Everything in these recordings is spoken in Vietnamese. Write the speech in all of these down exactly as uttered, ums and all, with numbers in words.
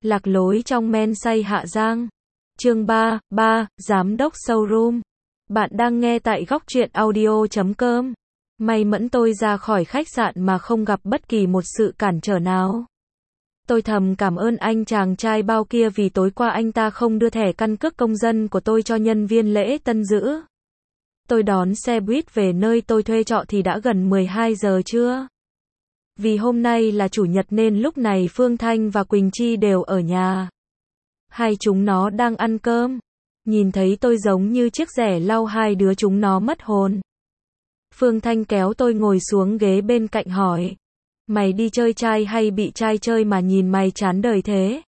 Lạc lối trong men say Hạ Giang. Chương ba, ba, Giám đốc showroom. Bạn đang nghe tại góc truyện audio chấm com. May mẫn tôi ra khỏi khách sạn mà không gặp bất kỳ một sự cản trở nào. Tôi thầm cảm ơn anh chàng trai bao kia vì tối qua anh ta không đưa thẻ căn cước công dân của tôi cho nhân viên lễ tân giữ. Tôi đón xe buýt về nơi tôi thuê trọ thì đã gần mười hai giờ trưa. Vì hôm nay là chủ nhật nên lúc này Phương Thanh và Quỳnh Chi đều ở nhà. Hai chúng nó đang ăn cơm. Nhìn thấy tôi giống như chiếc rẻ lau, hai đứa chúng nó mất hồn. Phương Thanh kéo tôi ngồi xuống ghế bên cạnh hỏi. Mày đi chơi trai hay bị trai chơi mà nhìn mày chán đời thế?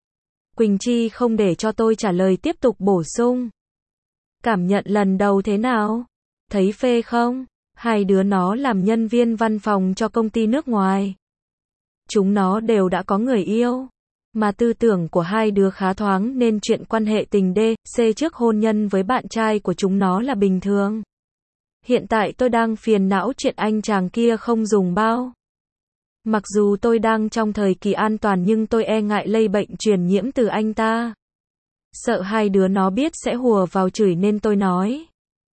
Quỳnh Chi không để cho tôi trả lời tiếp tục bổ sung. Cảm nhận lần đầu thế nào? Thấy phê không? Hai đứa nó làm nhân viên văn phòng cho công ty nước ngoài. Chúng nó đều đã có người yêu. Mà tư tưởng của hai đứa khá thoáng nên chuyện quan hệ tình D, C trước hôn nhân với bạn trai của chúng nó là bình thường. Hiện tại tôi đang phiền não chuyện anh chàng kia không dùng bao. Mặc dù tôi đang trong thời kỳ an toàn nhưng tôi e ngại lây bệnh truyền nhiễm từ anh ta. Sợ hai đứa nó biết sẽ hùa vào chửi nên tôi nói.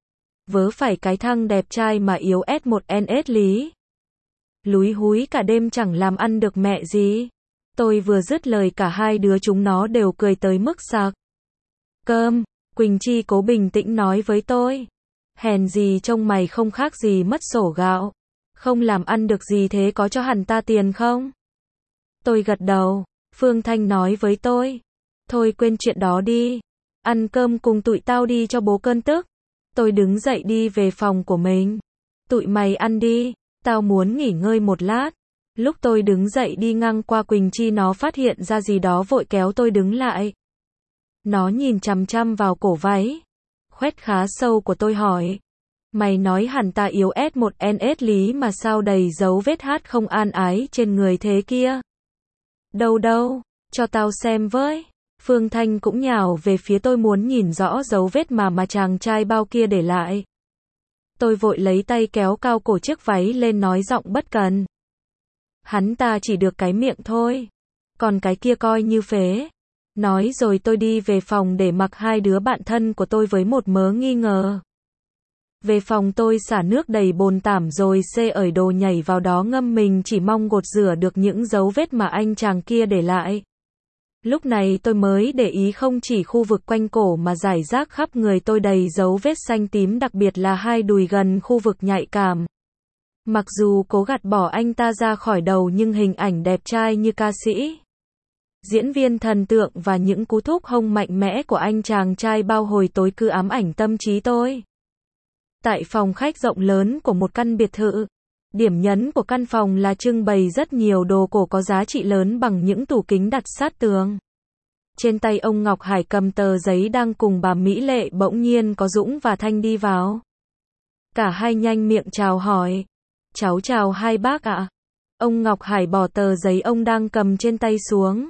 Vớ phải cái thằng đẹp trai mà yếu S một N S lý. Lúi húi cả đêm chẳng làm ăn được mẹ gì. Tôi vừa dứt lời cả hai đứa chúng nó đều cười tới mức sặc. Cơm, Quỳnh Chi cố bình tĩnh nói với tôi. Hèn gì trông mày không khác gì mất sổ gạo. Không làm ăn được gì thế có cho hẳn ta tiền không? Tôi gật đầu. Phương Thanh nói với tôi. Thôi quên chuyện đó đi. Ăn cơm cùng tụi tao đi cho bố cơn tức. Tôi đứng dậy đi về phòng của mình. Tụi mày ăn đi. Tao muốn nghỉ ngơi một lát. Lúc tôi đứng dậy đi ngang qua Quỳnh Chi nó phát hiện ra gì đó vội kéo tôi đứng lại. Nó nhìn chằm chằm vào cổ váy. Khoét khá sâu của tôi hỏi. Mày nói hẳn ta yếu S một N S lý mà sao đầy dấu vết hát không an ái trên người thế kia? Đâu đâu, cho tao xem với. Phương Thanh cũng nhào về phía tôi muốn nhìn rõ dấu vết mà mà chàng trai bao kia để lại. Tôi vội lấy tay kéo cao cổ chiếc váy lên nói giọng bất cần. Hắn ta chỉ được cái miệng thôi. Còn cái kia coi như phế. Nói rồi tôi đi về phòng để mặc hai đứa bạn thân của tôi với một mớ nghi ngờ. Về phòng tôi xả nước đầy bồn tảm rồi xê ởi đồ nhảy vào đó ngâm mình chỉ mong gột rửa được những dấu vết mà anh chàng kia để lại. Lúc này tôi mới để ý không chỉ khu vực quanh cổ mà rải rác khắp người tôi đầy dấu vết xanh tím, đặc biệt là hai đùi gần khu vực nhạy cảm. Mặc dù cố gạt bỏ anh ta ra khỏi đầu nhưng hình ảnh đẹp trai như ca sĩ, diễn viên thần tượng và những cú thúc hông mạnh mẽ của anh chàng trai bao hồi tối cứ ám ảnh tâm trí tôi. Tại phòng khách rộng lớn của một căn biệt thự, điểm nhấn của căn phòng là trưng bày rất nhiều đồ cổ có giá trị lớn bằng những tủ kính đặt sát tường. Trên tay ông Ngọc Hải cầm tờ giấy đang cùng bà Mỹ Lệ, bỗng nhiên có Dũng và Thanh đi vào. Cả hai nhanh miệng chào hỏi. Cháu chào hai bác ạ. Ông Ngọc Hải bỏ tờ giấy ông đang cầm trên tay xuống.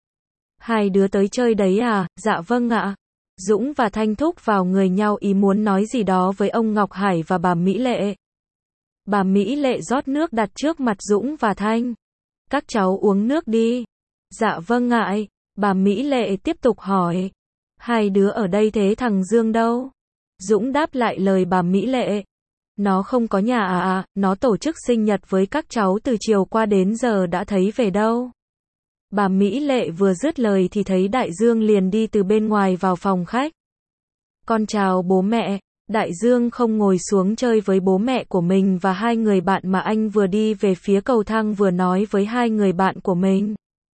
Hai đứa tới chơi đấy à? Dạ vâng ạ. Dũng và Thanh thúc vào người nhau ý muốn nói gì đó với ông Ngọc Hải và bà Mỹ Lệ. Bà Mỹ Lệ rót nước đặt trước mặt Dũng và Thanh. Các cháu uống nước đi. Dạ vâng ạ. Bà Mỹ Lệ tiếp tục hỏi. Hai đứa ở đây thế thằng Dương đâu? Dũng đáp lại lời bà Mỹ Lệ. Nó không có nhà à à, nó tổ chức sinh nhật với các cháu từ chiều qua đến giờ đã thấy về đâu. Bà Mỹ Lệ vừa dứt lời thì thấy Đại Dương liền đi từ bên ngoài vào phòng khách. Con chào bố mẹ. Đại Dương không ngồi xuống chơi với bố mẹ của mình và hai người bạn mà anh vừa đi về phía cầu thang vừa nói với hai người bạn của mình.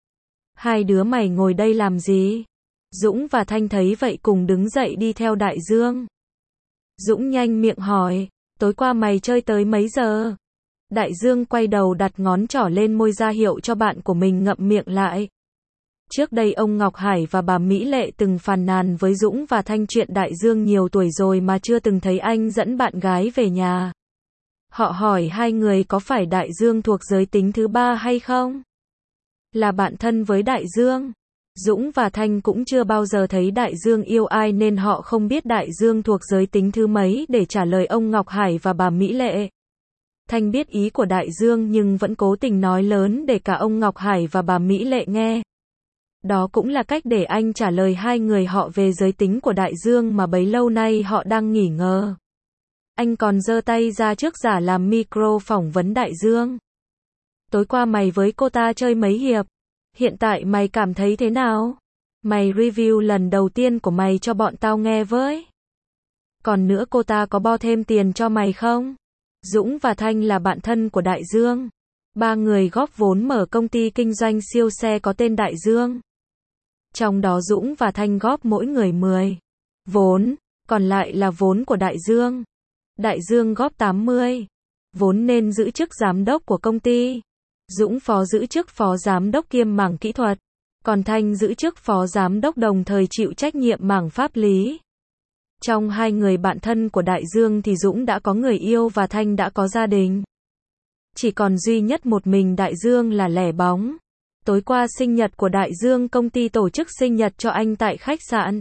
Hai đứa mày ngồi đây làm gì? Dũng và Thanh thấy vậy cùng đứng dậy đi theo Đại Dương. Dũng nhanh miệng hỏi. Tối qua mày chơi tới mấy giờ? Đại Dương quay đầu đặt ngón trỏ lên môi ra hiệu cho bạn của mình ngậm miệng lại. Trước đây ông Ngọc Hải và bà Mỹ Lệ từng phàn nàn với Dũng và Thanh chuyện Đại Dương nhiều tuổi rồi mà chưa từng thấy anh dẫn bạn gái về nhà. Họ hỏi hai người có phải Đại Dương thuộc giới tính thứ ba hay không? Là bạn thân với Đại Dương. Dũng và Thanh cũng chưa bao giờ thấy Đại Dương yêu ai nên họ không biết Đại Dương thuộc giới tính thứ mấy để trả lời ông Ngọc Hải và bà Mỹ Lệ. Thanh biết ý của Đại Dương nhưng vẫn cố tình nói lớn để cả ông Ngọc Hải và bà Mỹ Lệ nghe. Đó cũng là cách để anh trả lời hai người họ về giới tính của Đại Dương mà bấy lâu nay họ đang nghi ngờ. Anh còn giơ tay ra trước giả làm micro phỏng vấn Đại Dương. Tối qua mày với cô ta chơi mấy hiệp? Hiện tại mày cảm thấy thế nào? Mày review lần đầu tiên của mày cho bọn tao nghe với. Còn nữa cô ta có bo thêm tiền cho mày không? Dũng và Thanh là bạn thân của Đại Dương. Ba người góp vốn mở công ty kinh doanh siêu xe có tên Đại Dương. Trong đó Dũng và Thanh góp mỗi người mười vốn, còn lại là vốn của Đại Dương. Đại Dương góp tám mươi vốn nên giữ chức giám đốc của công ty. Dũng phó giữ chức phó giám đốc kiêm mảng kỹ thuật, còn Thanh giữ chức phó giám đốc đồng thời chịu trách nhiệm mảng pháp lý. Trong hai người bạn thân của Đại Dương thì Dũng đã có người yêu và Thanh đã có gia đình. Chỉ còn duy nhất một mình Đại Dương là lẻ bóng. Tối qua sinh nhật của Đại Dương, công ty tổ chức sinh nhật cho anh tại khách sạn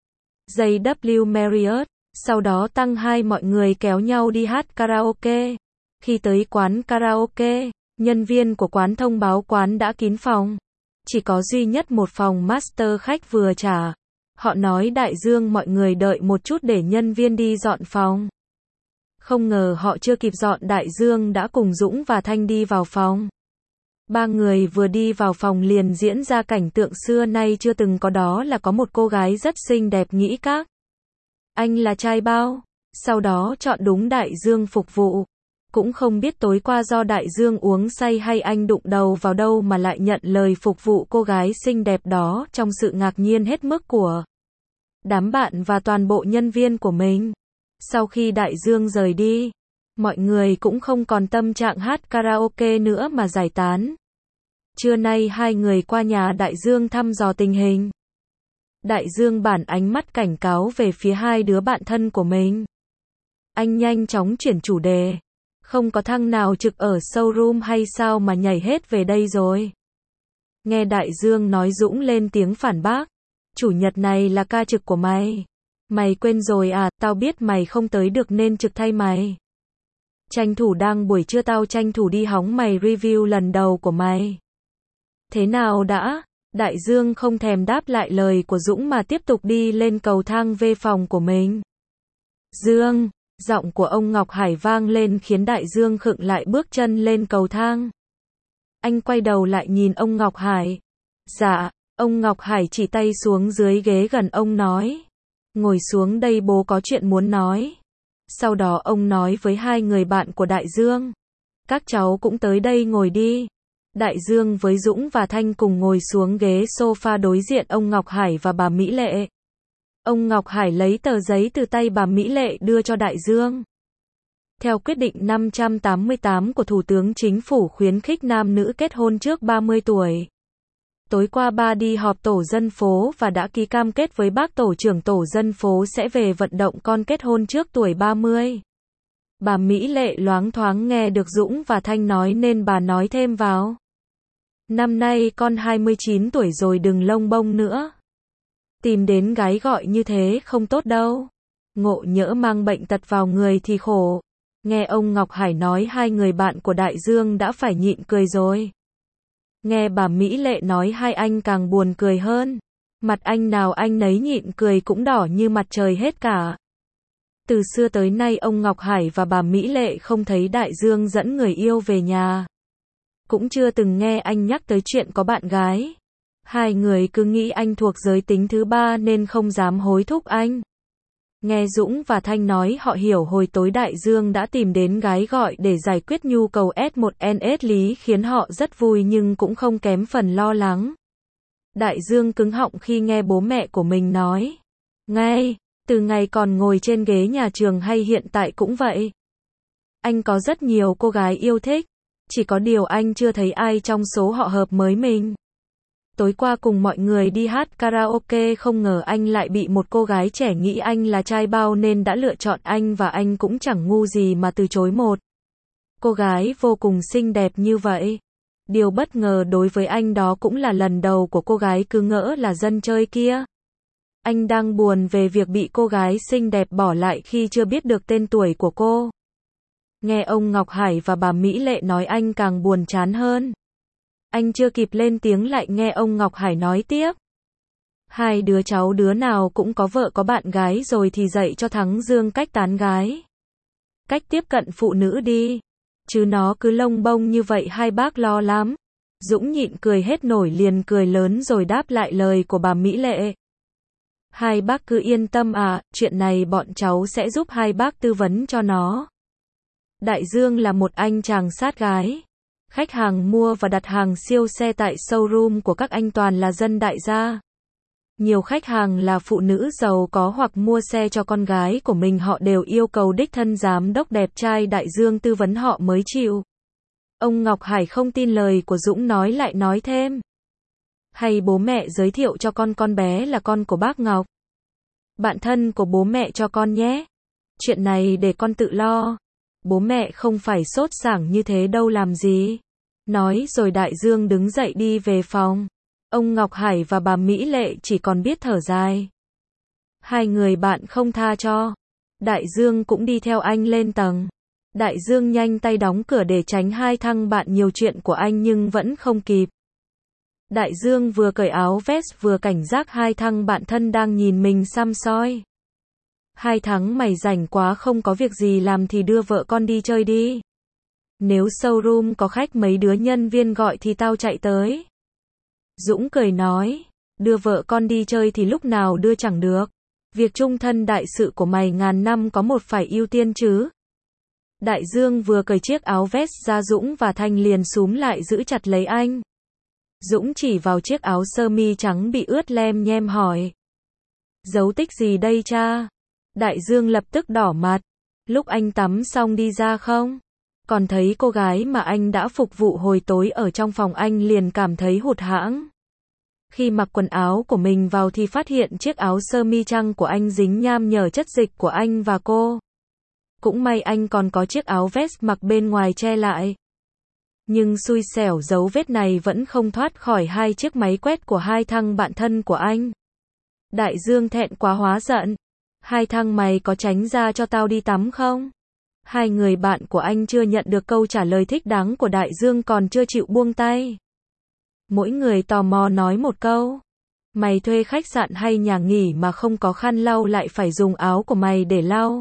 gi vê Marriott, sau đó tăng hai mọi người kéo nhau đi hát karaoke. Khi tới quán karaoke, nhân viên của quán thông báo quán đã kín phòng. Chỉ có duy nhất một phòng master khách vừa trả. Họ nói Đại Dương mọi người đợi một chút để nhân viên đi dọn phòng. Không ngờ họ chưa kịp dọn, Đại Dương đã cùng Dũng và Thanh đi vào phòng. Ba người vừa đi vào phòng liền diễn ra cảnh tượng xưa nay chưa từng có, đó là có một cô gái rất xinh đẹp nghĩ các anh là trai bao, sau đó chọn đúng Đại Dương phục vụ. Cũng không biết tối qua do Đại Dương uống say hay anh đụng đầu vào đâu mà lại nhận lời phục vụ cô gái xinh đẹp đó, trong sự ngạc nhiên hết mức của đám bạn và toàn bộ nhân viên của mình. Sau khi Đại Dương rời đi, mọi người cũng không còn tâm trạng hát karaoke nữa mà giải tán. Trưa nay hai người qua nhà Đại Dương thăm dò tình hình. Đại Dương bản ánh mắt cảnh cáo về phía hai đứa bạn thân của mình. Anh nhanh chóng chuyển chủ đề. Không có thằng nào trực ở showroom hay sao mà nhảy hết về đây rồi? Nghe Đại Dương nói, Dũng lên tiếng phản bác. Chủ nhật này là ca trực của mày. Mày quên rồi à, tao biết mày không tới được nên trực thay mày. Tranh thủ đang buổi trưa tao tranh thủ đi hóng mày review lần đầu của mày. Thế nào đã? Đại Dương không thèm đáp lại lời của Dũng mà tiếp tục đi lên cầu thang về phòng của mình. Dương, giọng của ông Ngọc Hải vang lên khiến Đại Dương khựng lại bước chân lên cầu thang. Anh quay đầu lại nhìn ông Ngọc Hải. Dạ, ông Ngọc Hải chỉ tay xuống dưới ghế gần ông nói. Ngồi xuống đây, bố có chuyện muốn nói. Sau đó ông nói với hai người bạn của Đại Dương. Các cháu cũng tới đây ngồi đi. Đại Dương với Dũng và Thanh cùng ngồi xuống ghế sofa đối diện ông Ngọc Hải và bà Mỹ Lệ. Ông Ngọc Hải lấy tờ giấy từ tay bà Mỹ Lệ đưa cho Đại Dương. Theo quyết định năm trăm tám mươi tám của Thủ tướng Chính phủ khuyến khích nam nữ kết hôn trước ba mươi tuổi. Tối qua ba đi họp tổ dân phố và đã ký cam kết với bác tổ trưởng tổ dân phố sẽ về vận động con kết hôn trước tuổi ba mươi. Bà Mỹ Lệ loáng thoáng nghe được Dũng và Thanh nói nên bà nói thêm vào. Năm nay con hai mươi chín tuổi rồi, đừng lông bông nữa. Tìm đến gái gọi như thế không tốt đâu. Ngộ nhỡ mang bệnh tật vào người thì khổ. Nghe ông Ngọc Hải nói, hai người bạn của Đại Dương đã phải nhịn cười rồi. Nghe bà Mỹ Lệ nói, hai anh càng buồn cười hơn. Mặt anh nào anh nấy nhịn cười cũng đỏ như mặt trời hết cả. Từ xưa tới nay ông Ngọc Hải và bà Mỹ Lệ không thấy Đại Dương dẫn người yêu về nhà. Cũng chưa từng nghe anh nhắc tới chuyện có bạn gái. Hai người cứ nghĩ anh thuộc giới tính thứ ba nên không dám hối thúc anh. Nghe Dũng và Thanh nói, họ hiểu hồi tối Đại Dương đã tìm đến gái gọi để giải quyết nhu cầu S một N S lý khiến họ rất vui nhưng cũng không kém phần lo lắng. Đại Dương cứng họng khi nghe bố mẹ của mình nói. Ngay, từ ngày còn ngồi trên ghế nhà trường hay hiện tại cũng vậy. Anh có rất nhiều cô gái yêu thích. Chỉ có điều anh chưa thấy ai trong số họ hợp với mình. Tối qua cùng mọi người đi hát karaoke, không ngờ anh lại bị một cô gái trẻ nghĩ anh là trai bao nên đã lựa chọn anh, và anh cũng chẳng ngu gì mà từ chối một cô gái vô cùng xinh đẹp như vậy. Điều bất ngờ đối với anh đó cũng là lần đầu của cô gái cứ ngỡ là dân chơi kia. Anh đang buồn về việc bị cô gái xinh đẹp bỏ lại khi chưa biết được tên tuổi của cô. Nghe ông Ngọc Hải và bà Mỹ Lệ nói, anh càng buồn chán hơn. Anh chưa kịp lên tiếng lại nghe ông Ngọc Hải nói tiếp. Hai đứa cháu đứa nào cũng có vợ có bạn gái rồi thì dạy cho Thắng Dương cách tán gái. Cách tiếp cận phụ nữ đi. Chứ nó cứ lông bông như vậy hai bác lo lắm. Dũng nhịn cười hết nổi liền cười lớn rồi đáp lại lời của bà Mỹ Lệ. Hai bác cứ yên tâm à, chuyện này bọn cháu sẽ giúp hai bác tư vấn cho nó. Đại Dương là một anh chàng sát gái. Khách hàng mua và đặt hàng siêu xe tại showroom của các anh toàn là dân đại gia. Nhiều khách hàng là phụ nữ giàu có hoặc mua xe cho con gái của mình họ đều yêu cầu đích thân giám đốc đẹp trai Đại Dương tư vấn họ mới chịu. Ông Ngọc Hải không tin lời của Dũng nói lại nói thêm. Hay bố mẹ giới thiệu cho con con bé là con của bác Ngọc. Bạn thân của bố mẹ cho con nhé. Chuyện này để con tự lo. Bố mẹ không phải sốt sảng như thế đâu làm gì. Nói rồi Đại Dương đứng dậy đi về phòng. Ông Ngọc Hải và bà Mỹ Lệ chỉ còn biết thở dài. Hai người bạn không tha cho. Đại Dương cũng đi theo anh lên tầng. Đại Dương nhanh tay đóng cửa để tránh hai thằng bạn nhiều chuyện của anh nhưng vẫn không kịp. Đại Dương vừa cởi áo vest vừa cảnh giác hai thằng bạn thân đang nhìn mình xăm soi. Hai thằng mày rảnh quá không có việc gì làm thì đưa vợ con đi chơi đi. Nếu showroom có khách mấy đứa nhân viên gọi thì tao chạy tới. Dũng cười nói, đưa vợ con đi chơi thì lúc nào đưa chẳng được. Việc chung thân đại sự của mày ngàn năm có một phải ưu tiên chứ. Đại Dương vừa cởi chiếc áo vest ra Dũng và Thanh liền xúm lại giữ chặt lấy anh. Dũng chỉ vào chiếc áo sơ mi trắng bị ướt lem nhem hỏi. Dấu tích gì đây cha? Đại Dương lập tức đỏ mặt. Lúc anh tắm xong đi ra không? Còn thấy cô gái mà anh đã phục vụ hồi tối ở trong phòng anh liền cảm thấy hụt hẫng. Khi mặc quần áo của mình vào thì phát hiện chiếc áo sơ mi trắng của anh dính nham nhở chất dịch của anh và cô. Cũng may anh còn có chiếc áo vest mặc bên ngoài che lại. Nhưng xui xẻo dấu vết này vẫn không thoát khỏi hai chiếc máy quét của hai thằng bạn thân của anh. Đại Dương thẹn quá hóa giận. Hai thằng mày có tránh ra cho tao đi tắm không? Hai người bạn của anh chưa nhận được câu trả lời thích đáng của Đại Dương còn chưa chịu buông tay. Mỗi người tò mò nói một câu. Mày thuê khách sạn hay nhà nghỉ mà không có khăn lau lại phải dùng áo của mày để lau?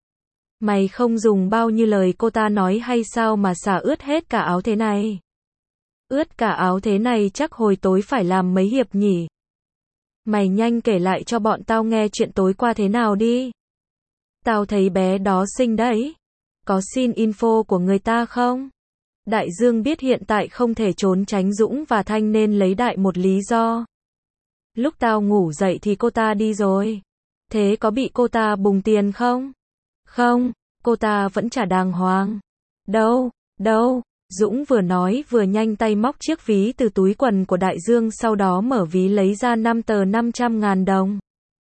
Mày không dùng bao nhiêu lời cô ta nói hay sao mà xả ướt hết cả áo thế này? Ướt cả áo thế này chắc hồi tối phải làm mấy hiệp nhỉ? Mày nhanh kể lại cho bọn tao nghe chuyện tối qua thế nào đi. Tao thấy bé đó xinh đấy. Có xin info của người ta không? Đại Dương biết hiện tại không thể trốn tránh Dũng và Thanh nên lấy đại một lý do. Lúc tao ngủ dậy thì cô ta đi rồi. Thế có bị cô ta bùng tiền không? Không, cô ta vẫn trả đàng hoàng. Đâu, đâu, Dũng vừa nói vừa nhanh tay móc chiếc ví từ túi quần của Đại Dương sau đó mở ví lấy ra năm tờ năm trăm ngàn đồng.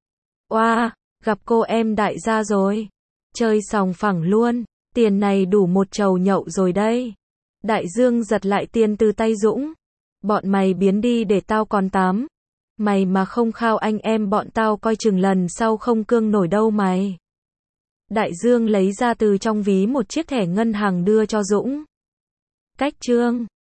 Oa, wow, gặp cô em đại gia rồi. Chơi sòng phẳng luôn, tiền này đủ một chầu nhậu rồi đây. Đại Dương giật lại tiền từ tay Dũng. Bọn mày biến đi để tao còn tám. Mày mà không khao anh em bọn tao coi chừng lần sau không cương nổi đâu mày. Đại Dương lấy ra từ trong ví một chiếc thẻ ngân hàng đưa cho Dũng. Cách chương